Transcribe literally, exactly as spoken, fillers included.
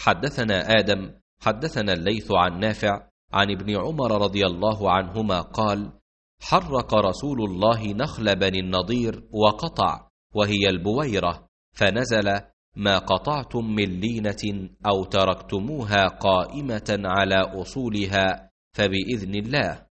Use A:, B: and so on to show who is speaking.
A: حدثنا آدم حدثنا الليث عن نافع عن ابن عمر رضي الله عنهما قال: حرق رسول الله نخل بني النضير وقطع، وهي البويرة، فنزل: ما قطعتم من لينة أو تركتموها قائمة على أصولها فبإذن الله.